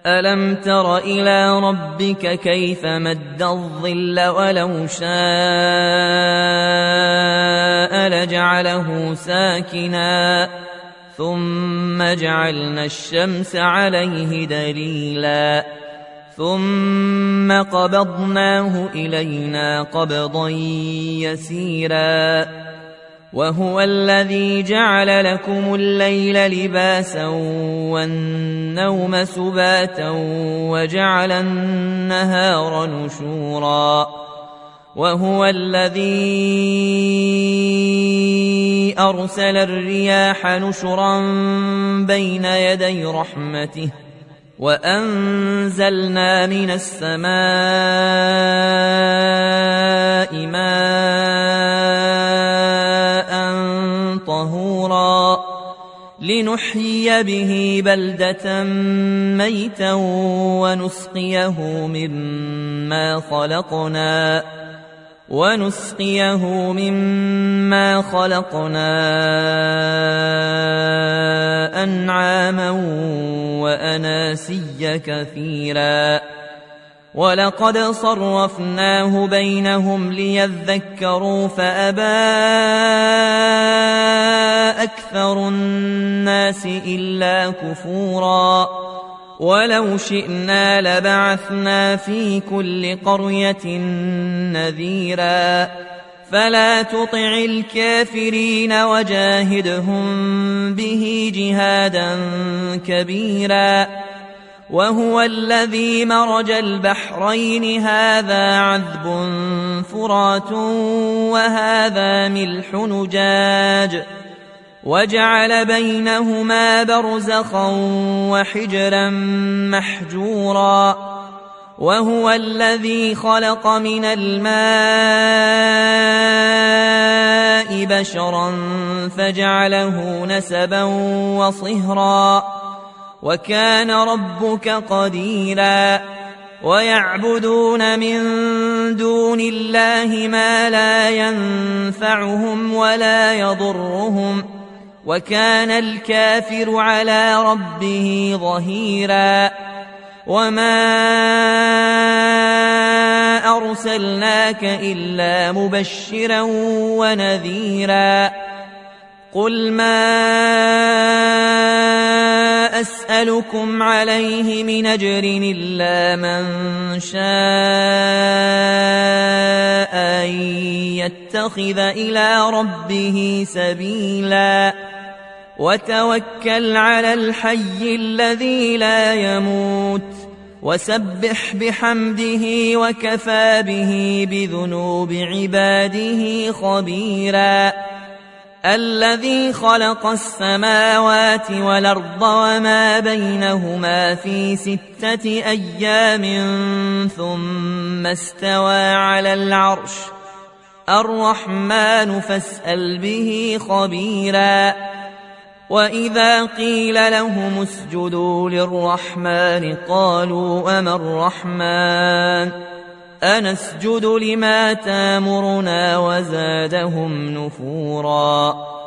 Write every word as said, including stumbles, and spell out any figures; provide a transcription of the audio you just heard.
ألم تر إلى ربك كيف مد الظل ولو شاء لجعله ساكنا ثم جعلنا الشمس عليه دليلا ثم قبضناه إلينا قبضا يسيرا وهو الذي جعل لكم الليل لباسا والنوم سباتا وجعل النهار نشورا وهو الذي أرسل الرياح نشرا بين يدي رحمته وأنزلنا من السماء ماء طهورا لنحيي به بلدة ميتا ونسقيه مما خلقنا ونسقيه مما خلقنا أنعاما وأناسيا كثيرا ولقد صرفناه بينهم ليذكروا فأبى أكثر الناس إلا كفورا ولو شئنا لبعثنا في كل قرية نذيرا فلا تطع الكافرين وجاهدهم به جهادا كبيرا وهو الذي مرج البحرين هذا عذب فرات وهذا ملح نجاج وجعل بينهما برزخا وحجرا محجورا وهو الذي خلق من الماء بشرا فجعله نسبا وصهرا وكان ربك قديرا ويعبدون من دون الله ما لا ينفعهم ولا يضرهم وكان الكافر على ربه ظهيرا وما أرسلناك إلا مبشرا ونذيرا قل ما أسألكم عليه من أجر إلا من شاء أن يتخذ إلى ربه سبيلا وتوكل على الحي الذي لا يموت وسبح بحمده وكفى به بذنوب عباده خبيرا الذي خلق السماوات والأرض وما بينهما في ستة أيام ثم استوى على العرش الرحمن فاسأل به خبيرا وإذا قيل لهم اسجدوا للرحمن قالوا أما الرحمن أنسجد لما تامرنا وزادهم نفورا